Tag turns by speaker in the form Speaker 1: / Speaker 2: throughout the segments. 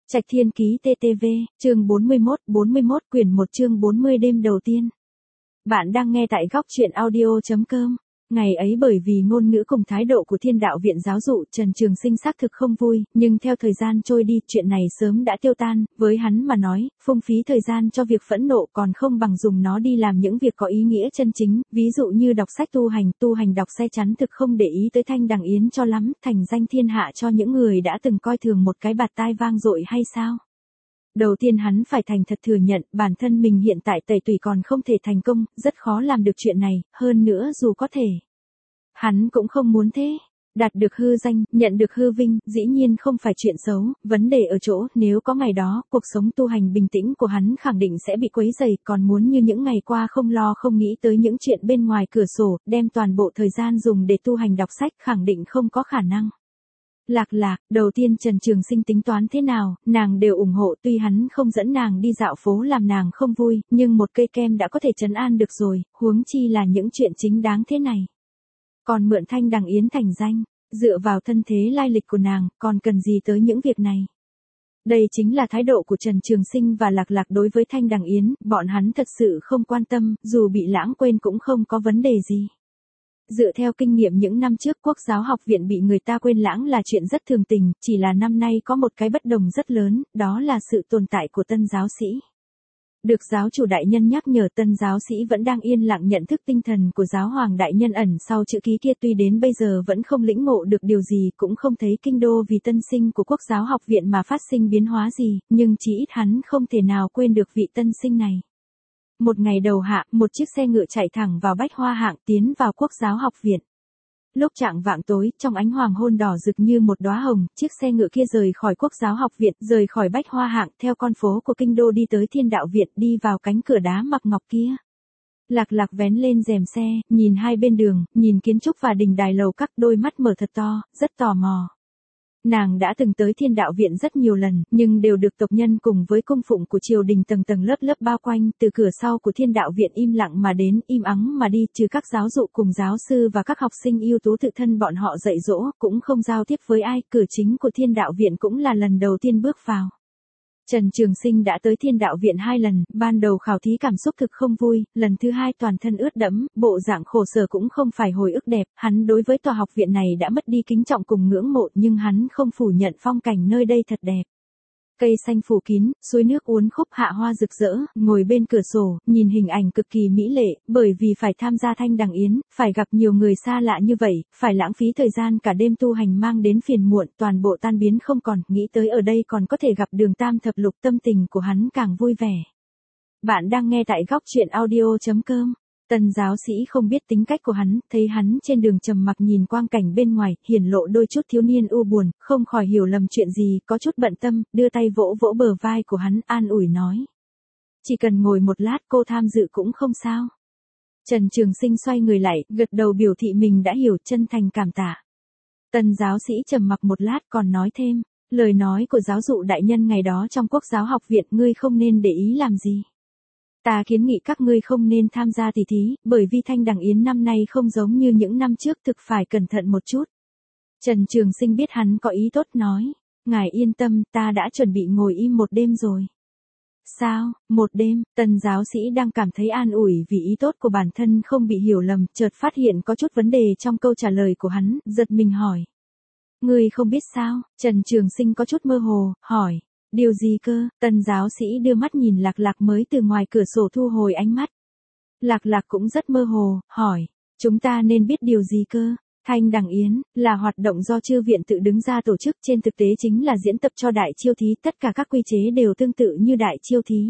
Speaker 1: Trạch Thiên Ký TTV, chương 41 quyển 1 chương 40 đêm đầu tiên. Bạn đang nghe tại góc truyện audio.com. Ngày ấy bởi vì ngôn ngữ cùng thái độ của Thiên Đạo Viện giáo dụ, Trần Trường Sinh xác thực không vui, nhưng theo thời gian trôi đi, chuyện này sớm đã tiêu tan, với hắn mà nói, phung phí thời gian cho việc phẫn nộ còn không bằng dùng nó đi làm những việc có ý nghĩa chân chính, ví dụ như đọc sách tu hành đọc xe chắn thực không để ý tới Thanh Đằng Yến cho lắm, thành danh thiên hạ cho những người đã từng coi thường một cái bạt tai vang dội hay sao? Đầu tiên hắn phải thành thật thừa nhận bản thân mình hiện tại tẩy tùy còn không thể thành công, rất khó làm được chuyện này, hơn nữa dù có thể. Hắn cũng không muốn thế. Đạt được hư danh, nhận được hư vinh, dĩ nhiên không phải chuyện xấu, vấn đề ở chỗ, nếu có ngày đó, cuộc sống tu hành bình tĩnh của hắn khẳng định sẽ bị quấy rầy, còn muốn như những ngày qua không lo không nghĩ tới những chuyện bên ngoài cửa sổ, đem toàn bộ thời gian dùng để tu hành đọc sách khẳng định không có khả năng. Lạc, đầu tiên Trần Trường Sinh tính toán thế nào, nàng đều ủng hộ, tuy hắn không dẫn nàng đi dạo phố làm nàng không vui, nhưng một cây kem đã có thể trấn an được rồi, huống chi là những chuyện chính đáng thế này. Còn mượn Thanh Đằng Yến thành danh, dựa vào thân thế lai lịch của nàng, còn cần gì tới những việc này. Đây chính là thái độ của Trần Trường Sinh và Lạc đối với Thanh Đằng Yến, bọn hắn thật sự không quan tâm, dù bị lãng quên cũng không có vấn đề gì. Dựa theo kinh nghiệm những năm trước, Quốc giáo học viện bị người ta quên lãng là chuyện rất thường tình, chỉ là năm nay có một cái bất đồng rất lớn, đó là sự tồn tại của tân giáo sĩ. Được giáo chủ đại nhân nhắc nhở, tân giáo sĩ vẫn đang yên lặng nhận thức tinh thần của giáo hoàng đại nhân ẩn sau chữ ký kia, tuy đến bây giờ vẫn không lĩnh ngộ được điều gì, cũng không thấy kinh đô vì tân sinh của Quốc giáo học viện mà phát sinh biến hóa gì, nhưng chí ít hắn không thể nào quên được vị tân sinh này. Một ngày đầu hạ, một chiếc xe ngựa chạy thẳng vào Bách Hoa Hạng tiến vào Quốc giáo học viện. Lúc chạng vạng tối, trong ánh hoàng hôn đỏ rực như một đóa hồng, chiếc xe ngựa kia rời khỏi Quốc giáo học viện, rời khỏi Bách Hoa Hạng, theo con phố của kinh đô đi tới Thiên Đạo Viện, đi vào cánh cửa đá mặc ngọc kia. Lạc vén lên rèm xe, nhìn hai bên đường, nhìn kiến trúc và đình đài lầu các, đôi mắt mở thật to, rất tò mò. Nàng đã từng tới Thiên Đạo Viện rất nhiều lần, nhưng đều được tộc nhân cùng với cung phụng của triều đình tầng tầng lớp lớp bao quanh, từ cửa sau của Thiên Đạo Viện im lặng mà đến, im ắng mà đi, trừ các giáo dụ cùng giáo sư và các học sinh ưu tú tự thân bọn họ dạy dỗ, cũng không giao tiếp với ai, cửa chính của Thiên Đạo Viện cũng là lần đầu tiên bước vào. Trần Trường Sinh đã tới Thiên Đạo Viện 2 lần, ban đầu khảo thí cảm xúc thực không vui, lần thứ 2 toàn thân ướt đẫm, bộ dạng khổ sở cũng không phải hồi ức đẹp, hắn đối với tòa học viện này đã mất đi kính trọng cùng ngưỡng mộ, nhưng hắn không phủ nhận phong cảnh nơi đây thật đẹp. Cây xanh phủ kín, suối nước uốn khúc, hạ hoa rực rỡ, ngồi bên cửa sổ, nhìn hình ảnh cực kỳ mỹ lệ, bởi vì phải tham gia Thanh Đằng Yến, phải gặp nhiều người xa lạ như vậy, phải lãng phí thời gian cả đêm tu hành mang đến phiền muộn, toàn bộ tan biến không còn, nghĩ tới ở đây còn có thể gặp Đường Tam Thập Lục, tâm tình của hắn càng vui vẻ. Bạn đang nghe tại góc truyện audio.com. Tân giáo sĩ không biết tính cách của hắn, thấy hắn trên đường trầm mặc nhìn quang cảnh bên ngoài, hiển lộ đôi chút thiếu niên u buồn, không khỏi hiểu lầm chuyện gì, có chút bận tâm, đưa tay vỗ vỗ bờ vai của hắn, an ủi nói. Chỉ cần ngồi một lát, cô tham dự cũng không sao. Trần Trường Sinh xoay người lại, gật đầu biểu thị mình đã hiểu, chân thành cảm tạ. Tân giáo sĩ trầm mặc một lát còn nói thêm, lời nói của giáo dụ đại nhân ngày đó trong Quốc giáo học viện ngươi không nên để ý làm gì. Ta kiến nghị các ngươi không nên tham gia tỷ thí, bởi vì Thanh Đằng Yến năm nay không giống như những năm trước, thực phải cẩn thận một chút. Trần Trường Sinh biết hắn có ý tốt nói, ngài yên tâm, ta đã chuẩn bị ngồi im một đêm rồi. Sao, một đêm? Tần giáo sĩ đang cảm thấy an ủi vì ý tốt của bản thân không bị hiểu lầm, chợt phát hiện có chút vấn đề trong câu trả lời của hắn, giật mình hỏi. Ngươi không biết sao? Trần Trường Sinh có chút mơ hồ, hỏi. Điều gì cơ? Tần giáo sĩ đưa mắt nhìn Lạc mới từ ngoài cửa sổ thu hồi ánh mắt. Lạc cũng rất mơ hồ, hỏi. Chúng ta nên biết điều gì cơ? Thanh Đằng Yến, là hoạt động do chư viện tự đứng ra tổ chức, trên thực tế chính là diễn tập cho đại chiêu thí, tất cả các quy chế đều tương tự như đại chiêu thí.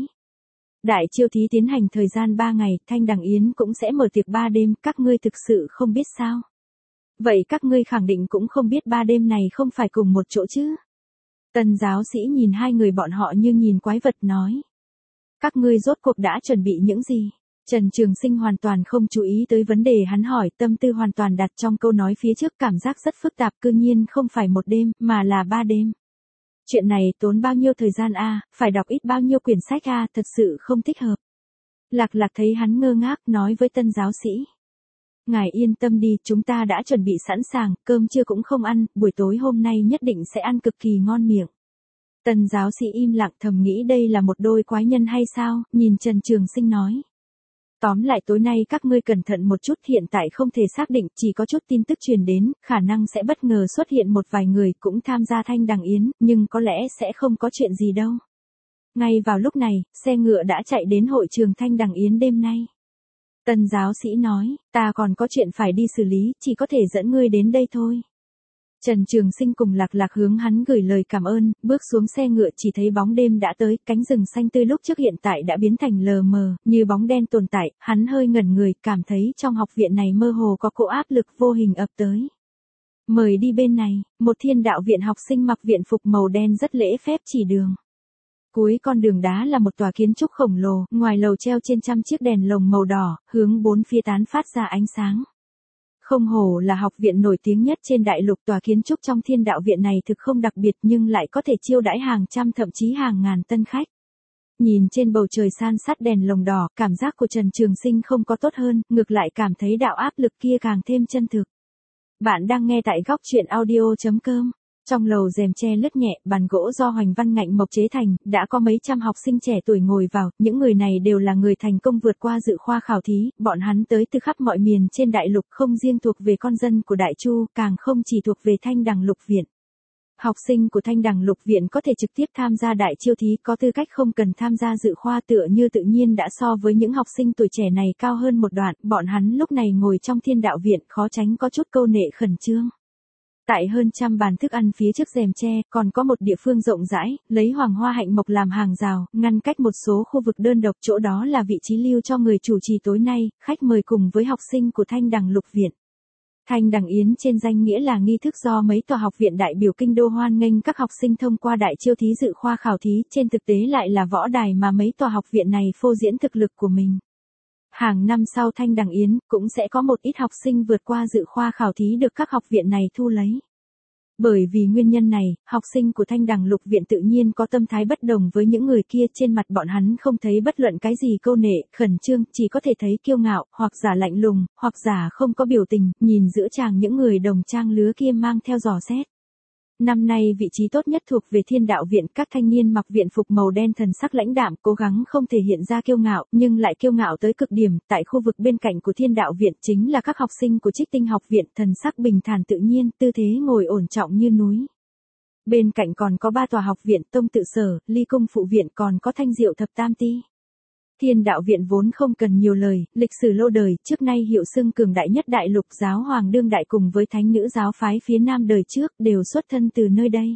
Speaker 1: Đại chiêu thí tiến hành thời gian 3 ngày, Thanh Đằng Yến cũng sẽ mở tiệc 3 đêm, các ngươi thực sự không biết sao? Vậy các ngươi khẳng định cũng không biết 3 đêm này không phải cùng một chỗ chứ? Tần giáo sĩ nhìn hai người bọn họ như nhìn quái vật nói. Các ngươi rốt cuộc đã chuẩn bị những gì? Trần Trường Sinh hoàn toàn không chú ý tới vấn đề hắn hỏi, tâm tư hoàn toàn đặt trong câu nói phía trước, cảm giác rất phức tạp, cư nhiên không phải một đêm, mà là 3 đêm. Chuyện này tốn bao nhiêu thời gian a, phải đọc ít bao nhiêu quyển sách a, thật sự không thích hợp. Lạc thấy hắn ngơ ngác, nói với tân giáo sĩ. Ngài yên tâm đi, chúng ta đã chuẩn bị sẵn sàng, cơm trưa cũng không ăn, buổi tối hôm nay nhất định sẽ ăn cực kỳ ngon miệng. Tần giáo sĩ im lặng thầm nghĩ đây là một đôi quái nhân hay sao, nhìn Trần Trường Sinh nói. Tóm lại tối nay các ngươi cẩn thận một chút, hiện tại không thể xác định, chỉ có chút tin tức truyền đến, khả năng sẽ bất ngờ xuất hiện một vài người cũng tham gia thanh đằng yến, nhưng có lẽ sẽ không có chuyện gì đâu. Ngay vào lúc này, xe ngựa đã chạy đến hội trường thanh đằng yến đêm nay. Tần giáo sĩ nói, ta còn có chuyện phải đi xử lý, chỉ có thể dẫn ngươi đến đây thôi. Trần Trường Sinh cùng Lạc Lạc hướng hắn gửi lời cảm ơn, bước xuống xe ngựa chỉ thấy bóng đêm đã tới, cánh rừng xanh tươi lúc trước hiện tại đã biến thành lờ mờ, như bóng đen tồn tại, hắn hơi ngẩn người, cảm thấy trong học viện này mơ hồ có cỗ áp lực vô hình ập tới. Mời đi bên này, một Thiên Đạo viện học sinh mặc viện phục màu đen rất lễ phép chỉ đường. Cuối con đường đá là một tòa kiến trúc khổng lồ, ngoài lầu treo trên trăm chiếc đèn lồng màu đỏ, hướng bốn phía tán phát ra ánh sáng. Không hổ là học viện nổi tiếng nhất trên đại lục, tòa kiến trúc trong Thiên Đạo viện này thực không đặc biệt nhưng lại có thể chiêu đãi hàng trăm thậm chí hàng ngàn tân khách. Nhìn trên bầu trời san sát đèn lồng đỏ, cảm giác của Trần Trường Sinh không có tốt hơn, ngược lại cảm thấy đạo áp lực kia càng thêm chân thực. Bạn đang nghe tại góc truyện audio.com. Trong lầu rèm tre lướt nhẹ, bàn gỗ do Hoành Văn Ngạnh mộc chế thành, đã có mấy trăm học sinh trẻ tuổi ngồi vào, những người này đều là người thành công vượt qua dự khoa khảo thí, bọn hắn tới từ khắp mọi miền trên đại lục, không riêng thuộc về con dân của Đại Chu, càng không chỉ thuộc về Thanh Đằng Lục Viện. Học sinh của Thanh Đằng Lục Viện có thể trực tiếp tham gia đại chiêu thí, có tư cách không cần tham gia dự khoa, tựa như tự nhiên đã so với những học sinh tuổi trẻ này cao hơn một đoạn, bọn hắn lúc này ngồi trong Thiên Đạo viện khó tránh có chút câu nệ khẩn trương. Tại hơn trăm bàn thức ăn phía trước rèm tre, còn có một địa phương rộng rãi, lấy hoàng hoa hạnh mộc làm hàng rào, ngăn cách một số khu vực đơn độc, chỗ đó là vị trí lưu cho người chủ trì tối nay, khách mời cùng với học sinh của Thanh Đằng Lục Viện. Thanh đằng yến trên danh nghĩa là nghi thức do mấy tòa học viện đại biểu kinh đô hoan nghênh các học sinh thông qua đại chiêu thí dự khoa khảo thí, trên thực tế lại là võ đài mà mấy tòa học viện này phô diễn thực lực của mình. Hàng năm sau Thanh đằng yến, cũng sẽ có một ít học sinh vượt qua dự khoa khảo thí được các học viện này thu lấy. Bởi vì nguyên nhân này, học sinh của Thanh Đằng Lục Viện tự nhiên có tâm thái bất đồng với những người kia, trên mặt bọn hắn không thấy bất luận cái gì câu nệ, khẩn trương, chỉ có thể thấy kiêu ngạo, hoặc giả lạnh lùng, hoặc giả không có biểu tình, nhìn giữa chàng những người đồng trang lứa kia mang theo dò xét. Năm nay vị trí tốt nhất thuộc về Thiên Đạo viện, các thanh niên mặc viện phục màu đen thần sắc lãnh đạm, cố gắng không thể hiện ra kiêu ngạo, nhưng lại kiêu ngạo tới cực điểm, tại khu vực bên cạnh của Thiên Đạo viện chính là các học sinh của Trích Tinh học viện, thần sắc bình thản tự nhiên, tư thế ngồi ổn trọng như núi. Bên cạnh còn có 3 tòa học viện, Tông Tự Sở, Ly Cung phụ viện, còn có Thanh Diệu Thập Tam Ti. Thiên Đạo viện vốn không cần nhiều lời, lịch sử lâu đời, trước nay hiệu xưng cường đại nhất đại lục, giáo hoàng đương đại cùng với thánh nữ giáo phái phía Nam đời trước đều xuất thân từ nơi đây.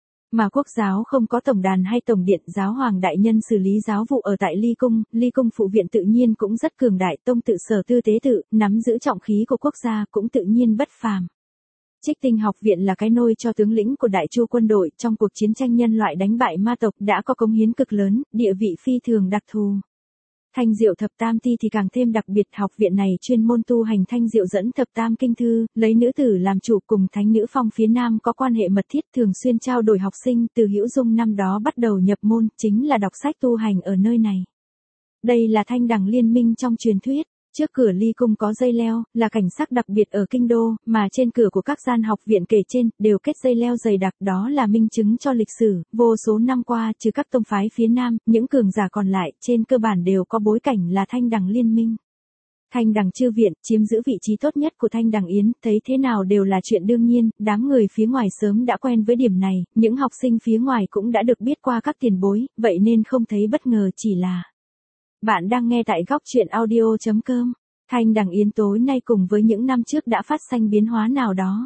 Speaker 1: Mà quốc giáo không có tổng đàn hay tổng điện, giáo hoàng đại nhân xử lý giáo vụ ở tại Ly Cung phụ viện tự nhiên cũng rất cường đại, Tông Tự Sở tư tế tự, nắm giữ trọng khí của quốc gia cũng tự nhiên bất phàm. Trích Tinh học viện là cái nôi cho tướng lĩnh của Đại Chu quân đội, trong cuộc chiến tranh nhân loại đánh bại ma tộc đã có cống hiến cực lớn, địa vị phi thường đặc thù. Thanh Diệu Thập Tam Ti thì càng thêm đặc biệt, học viện này chuyên môn tu hành Thanh Diệu dẫn thập tam kinh thư, lấy nữ tử làm chủ, cùng thánh nữ phong phía Nam có quan hệ mật thiết, thường xuyên trao đổi học sinh, từ Hữu Dung năm đó bắt đầu nhập môn, chính là đọc sách tu hành ở nơi này. Đây là Thanh Đằng liên minh trong truyền thuyết. Trước cửa Ly Cung có dây leo, là cảnh sắc đặc biệt ở kinh đô, mà trên cửa của các gian học viện kể trên, đều kết dây leo dày đặc, đó là minh chứng cho lịch sử, vô số năm qua, trừ các tông phái phía Nam, những cường giả còn lại, trên cơ bản đều có bối cảnh là Thanh Đằng liên minh. Thanh Đằng chư viện, chiếm giữ vị trí tốt nhất của Thanh Đằng yến, thấy thế nào đều là chuyện đương nhiên, đám người phía ngoài sớm đã quen với điểm này, những học sinh phía ngoài cũng đã được biết qua các tiền bối, vậy nên không thấy bất ngờ, chỉ là... Bạn đang nghe tại góc truyện audio.com. Thanh Đằng yến tối nay cùng với những năm trước đã phát sinh biến hóa nào đó.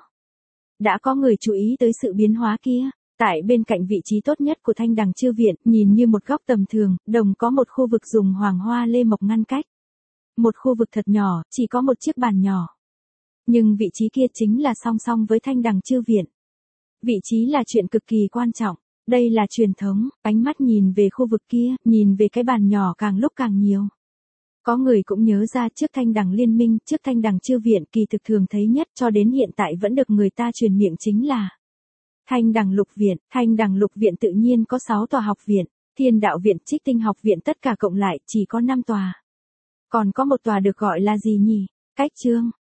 Speaker 1: Đã có người chú ý tới sự biến hóa kia. Tại bên cạnh vị trí tốt nhất của Thanh Đằng chư viện, nhìn như một góc tầm thường, đồng có một khu vực dùng hoàng hoa lê mộc ngăn cách. Một khu vực thật nhỏ, chỉ có một chiếc bàn nhỏ. Nhưng vị trí kia chính là song song với Thanh Đằng chư viện. Vị trí là chuyện cực kỳ quan trọng. Đây là truyền thống, ánh mắt nhìn về khu vực kia, nhìn về cái bàn nhỏ càng lúc càng nhiều. Có người cũng nhớ ra trước Thanh Đằng liên minh, trước Thanh Đằng chư viện kỳ thực thường thấy nhất cho đến hiện tại vẫn được người ta truyền miệng chính là Thanh Đằng Lục Viện. Thanh Đằng Lục Viện tự nhiên có 6 tòa học viện, Thiên Đạo viện, Trích Tinh học viện tất cả cộng lại chỉ có 5 tòa. Còn có một tòa được gọi là gì nhỉ? Cách Chương.